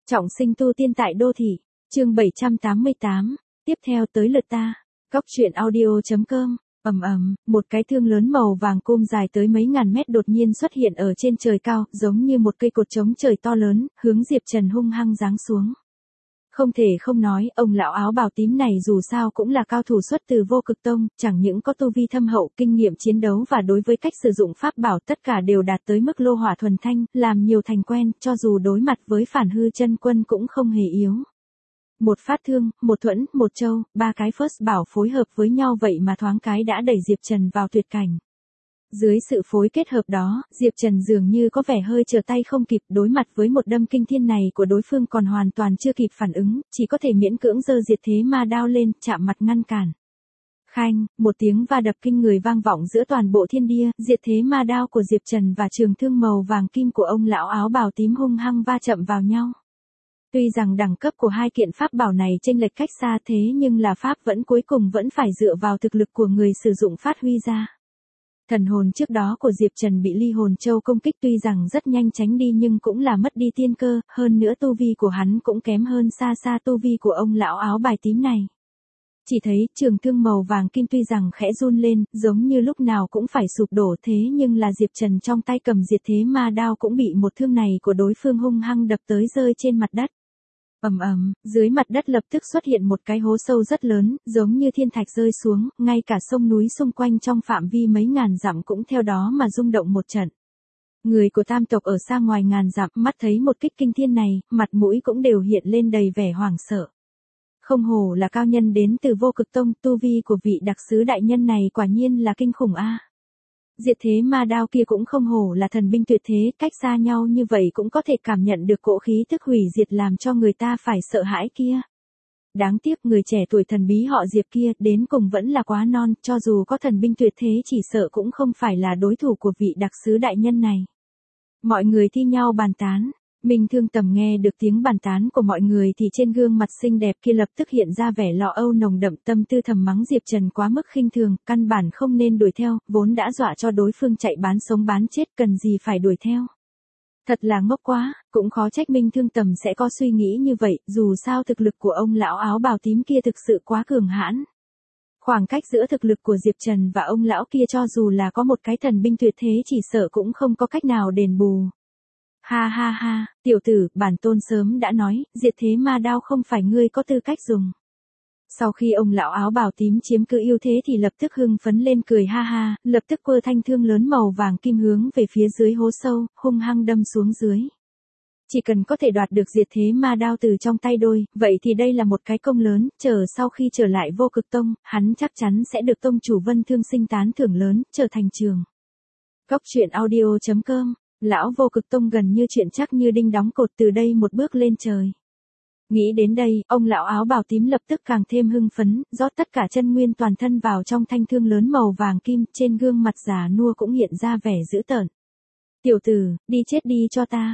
Trọng sinh tu tiên tại đô thị, chương 788, tiếp theo tới lượt ta. Góc truyện audio.com. Một cái thương lớn màu vàng cum dài tới mấy ngàn mét đột nhiên xuất hiện ở trên trời cao, giống như một cây cột trống trời to lớn, hướng Diệp Trần hung hăng giáng xuống. Không thể không nói, ông lão áo bào tím này dù sao cũng là cao thủ xuất từ Vô Cực Tông, chẳng những có tu vi thâm hậu, kinh nghiệm chiến đấu và đối với cách sử dụng pháp bảo tất cả đều đạt tới mức lô hỏa thuần thanh, làm nhiều thành quen, cho dù đối mặt với Phản Hư Chân Quân cũng không hề yếu. Một phát thương, một thuẫn, một châu, ba cái first bảo phối hợp với nhau vậy mà thoáng cái đã đẩy Diệp Trần vào tuyệt cảnh. Dưới sự phối kết hợp đó, Diệp Trần dường như có vẻ hơi trở tay không kịp, đối mặt với một đâm kinh thiên này của đối phương còn hoàn toàn chưa kịp phản ứng, chỉ có thể miễn cưỡng giơ diệt thế ma đao lên, chạm mặt ngăn cản. Khanh, một tiếng va đập kinh người vang vọng giữa toàn bộ thiên địa, diệt thế ma đao của Diệp Trần và trường thương màu vàng kim của ông lão áo bào tím hung hăng va chạm vào nhau. Tuy rằng đẳng cấp của hai kiện pháp bảo này chênh lệch cách xa thế nhưng là pháp vẫn cuối cùng vẫn phải dựa vào thực lực của người sử dụng phát huy ra. Thần hồn trước đó của Diệp Trần bị ly hồn châu công kích tuy rằng rất nhanh tránh đi nhưng cũng là mất đi tiên cơ, hơn nữa tu vi của hắn cũng kém hơn xa xa tu vi của ông lão áo bài tím này. Chỉ thấy trường thương màu vàng kim tuy rằng khẽ run lên, giống như lúc nào cũng phải sụp đổ thế nhưng là Diệp Trần trong tay cầm diệt thế ma đao cũng bị một thương này của đối phương hung hăng đập tới rơi trên mặt đất. Dưới mặt đất lập tức xuất hiện một cái hố sâu rất lớn, giống như thiên thạch rơi xuống, ngay cả sông núi xung quanh trong phạm vi mấy ngàn dặm cũng theo đó mà rung động một trận. Người của tam tộc ở xa ngoài ngàn dặm mắt thấy một kích kinh thiên này, mặt mũi cũng đều hiện lên đầy vẻ hoảng sợ. Không hổ là cao nhân đến từ Vô Cực Tông, tu vi của vị đặc sứ đại nhân này quả nhiên là kinh khủng a. Diệt thế ma đao kia cũng không hổ là thần binh tuyệt thế, cách xa nhau như vậy cũng có thể cảm nhận được cỗ khí tức hủy diệt làm cho người ta phải sợ hãi kia. Đáng tiếc người trẻ tuổi thần bí họ Diệp kia đến cùng vẫn là quá non, cho dù có thần binh tuyệt thế chỉ sợ cũng không phải là đối thủ của vị đặc sứ đại nhân này. Mọi người thi nhau bàn tán. Minh Thương Tầm nghe được tiếng bàn tán của mọi người thì trên gương mặt xinh đẹp kia lập tức hiện ra vẻ lo âu nồng đậm, tâm tư thầm mắng Diệp Trần quá mức khinh thường, căn bản không nên đuổi theo, vốn đã dọa cho đối phương chạy bán sống bán chết cần gì phải đuổi theo. Thật là ngốc quá, cũng khó trách Minh Thương Tầm sẽ có suy nghĩ như vậy, dù sao thực lực của ông lão áo bào tím kia thực sự quá cường hãn. Khoảng cách giữa thực lực của Diệp Trần và ông lão kia cho dù là có một cái thần binh tuyệt thế chỉ sợ cũng không có cách nào đền bù. Ha ha ha, tiểu tử, bản tôn sớm đã nói, diệt thế ma đao không phải ngươi có tư cách dùng. Sau khi ông lão áo bào tím chiếm cứ ưu thế thì lập tức hưng phấn lên cười ha ha, lập tức quơ thanh thương lớn màu vàng kim hướng về phía dưới hố sâu, hung hăng đâm xuống dưới. Chỉ cần có thể đoạt được diệt thế ma đao từ trong tay đôi, vậy thì đây là một cái công lớn, sau khi trở lại Vô Cực Tông, hắn chắc chắn sẽ được tông chủ Vân Thương Sinh tán thưởng lớn, trở thành trường. Góc truyện audio.com. Lão Vô Cực Tông gần như chuyện chắc như đinh đóng cột từ đây một bước lên trời. Nghĩ đến đây, ông lão áo bào tím lập tức càng thêm hưng phấn, rót tất cả chân nguyên toàn thân vào trong thanh thương lớn màu vàng kim, trên gương mặt già nua cũng hiện ra vẻ dữ tợn. Tiểu tử, đi chết đi cho ta.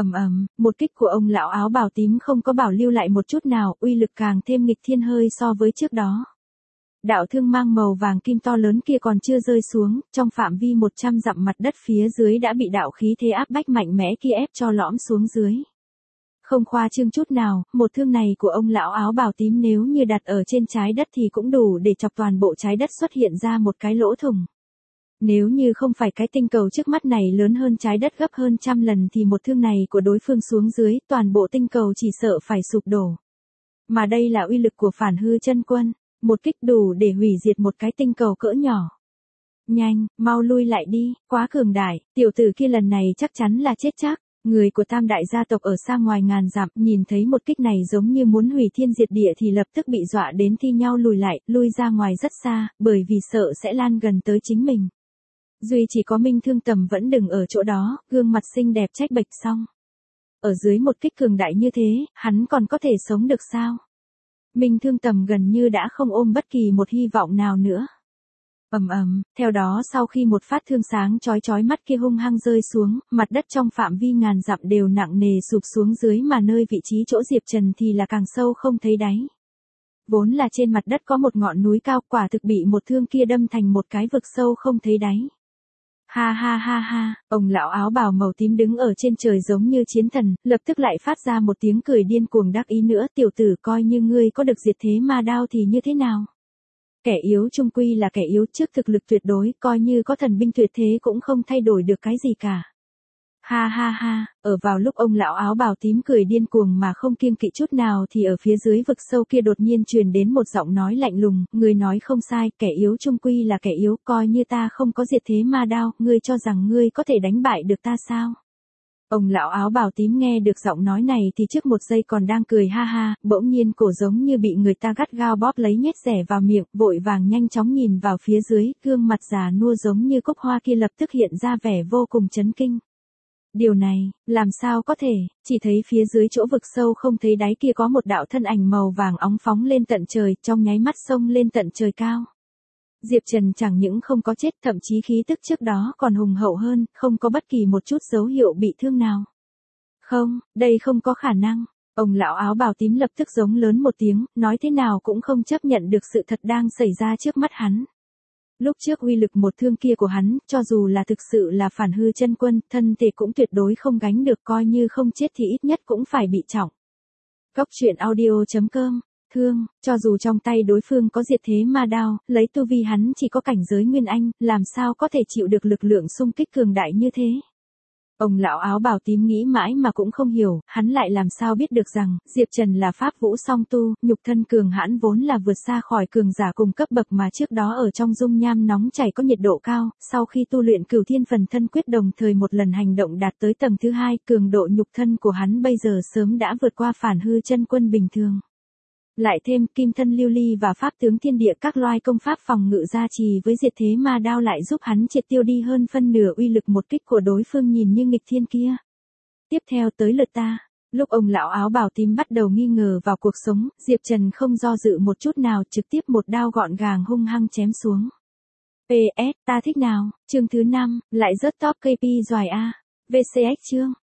Một kích của ông lão áo bào tím không có bảo lưu lại một chút nào, uy lực càng thêm nghịch thiên hơi so với trước đó. Đạo thương mang màu vàng kim to lớn kia còn chưa rơi xuống, trong phạm vi 100 dặm mặt đất phía dưới đã bị đạo khí thế áp bách mạnh mẽ kia ép cho lõm xuống dưới. Không khoa trương chút nào, một thương này của ông lão áo bào tím nếu như đặt ở trên trái đất thì cũng đủ để chọc toàn bộ trái đất xuất hiện ra một cái lỗ thủng. Nếu như không phải cái tinh cầu trước mắt này lớn hơn trái đất gấp hơn 100 lần thì một thương này của đối phương xuống dưới, toàn bộ tinh cầu chỉ sợ phải sụp đổ. Mà đây là uy lực của Phản Hư Chân Quân. Một kích đủ để hủy diệt một cái tinh cầu cỡ nhỏ. Nhanh, mau lui lại đi, quá cường đại, tiểu tử kia lần này chắc chắn là chết chắc. Người của tam đại gia tộc ở xa ngoài ngàn dặm nhìn thấy một kích này giống như muốn hủy thiên diệt địa thì lập tức bị dọa đến thi nhau lùi lại, lui ra ngoài rất xa, bởi vì sợ sẽ lan gần tới chính mình. Duy chỉ có Minh Thương Tầm vẫn đứng ở chỗ đó, gương mặt xinh đẹp trách bệch xong. Ở dưới một kích cường đại như thế, hắn còn có thể sống được sao? Minh Thương Tầm gần như đã không ôm bất kỳ một hy vọng nào nữa. Theo đó sau khi một phát thương sáng chói mắt kia hung hăng rơi xuống, mặt đất trong phạm vi ngàn dặm đều nặng nề sụp xuống dưới mà nơi vị trí chỗ Diệp Trần thì là càng sâu không thấy đáy. Vốn là trên mặt đất có một ngọn núi cao, quả thực bị một thương kia đâm thành một cái vực sâu không thấy đáy. Ha ha ha ha, ông lão áo bào màu tím đứng ở trên trời giống như chiến thần, lập tức lại phát ra một tiếng cười điên cuồng đắc ý nữa, tiểu tử coi như ngươi có được diệt thế ma đao thì như thế nào? Kẻ yếu trung quy là kẻ yếu, trước thực lực tuyệt đối, coi như có thần binh tuyệt thế cũng không thay đổi được cái gì cả. Ha ha ha, ở vào lúc ông lão áo bào tím cười điên cuồng mà không kiêng kỵ chút nào thì ở phía dưới vực sâu kia đột nhiên truyền đến một giọng nói lạnh lùng, người nói không sai, kẻ yếu trung quy là kẻ yếu, coi như ta không có diệt thế ma đao, ngươi cho rằng ngươi có thể đánh bại được ta sao? Ông lão áo bào tím nghe được giọng nói này thì trước một giây còn đang cười ha ha, bỗng nhiên cổ giống như bị người ta gắt gao bóp lấy nhét rẻ vào miệng, vội vàng nhanh chóng nhìn vào phía dưới, gương mặt già nua giống như cúc hoa kia lập tức hiện ra vẻ vô cùng chấn kinh. Điều này, làm sao có thể, chỉ thấy phía dưới chỗ vực sâu không thấy đáy kia có một đạo thân ảnh màu vàng óng phóng lên tận trời, trong nháy mắt xông lên tận trời cao. Diệp Trần chẳng những không có chết, thậm chí khí tức trước đó còn hùng hậu hơn, không có bất kỳ một chút dấu hiệu bị thương nào. Không, đây không có khả năng. Ông lão áo bào tím lập tức giống lớn một tiếng, nói thế nào cũng không chấp nhận được sự thật đang xảy ra trước mắt hắn. Lúc trước uy lực một thương kia của hắn, cho dù là thực sự là phản hư chân quân, thân thể cũng tuyệt đối không gánh được, coi như không chết thì ít nhất cũng phải bị trọng. Góc truyện audio.com, thương, cho dù trong tay đối phương có diệt thế ma đao, lấy tu vi hắn chỉ có cảnh giới nguyên anh, làm sao có thể chịu được lực lượng xung kích cường đại như thế. Ông lão áo bào tím nghĩ mãi mà cũng không hiểu, hắn lại làm sao biết được rằng, Diệp Trần là pháp vũ song tu, nhục thân cường hãn vốn là vượt xa khỏi cường giả cùng cấp bậc mà trước đó ở trong dung nham nóng chảy có nhiệt độ cao, sau khi tu luyện Cửu Thiên Phần Thân Quyết đồng thời một lần hành động đạt tới tầng thứ 2, cường độ nhục thân của hắn bây giờ sớm đã vượt qua phản hư chân quân bình thường. Lại thêm kim thân lưu ly và pháp tướng thiên địa các loài công pháp phòng ngự gia trì với diệt thế ma đao lại giúp hắn triệt tiêu đi hơn phân nửa uy lực một kích của đối phương nhìn như nghịch thiên kia. Tiếp theo tới lượt ta. Lúc ông lão áo bào tím bắt đầu nghi ngờ vào cuộc sống, Diệp Trần không do dự một chút nào, trực tiếp một đao gọn gàng hung hăng chém xuống. PS, ta thích nào, chương thứ 5, lại rớt top KP doài A. VCX chương.